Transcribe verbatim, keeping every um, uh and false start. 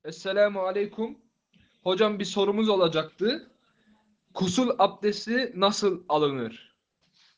Esselamu aleyküm. Hocam bir sorumuz olacaktı. Gusül abdesti nasıl alınır?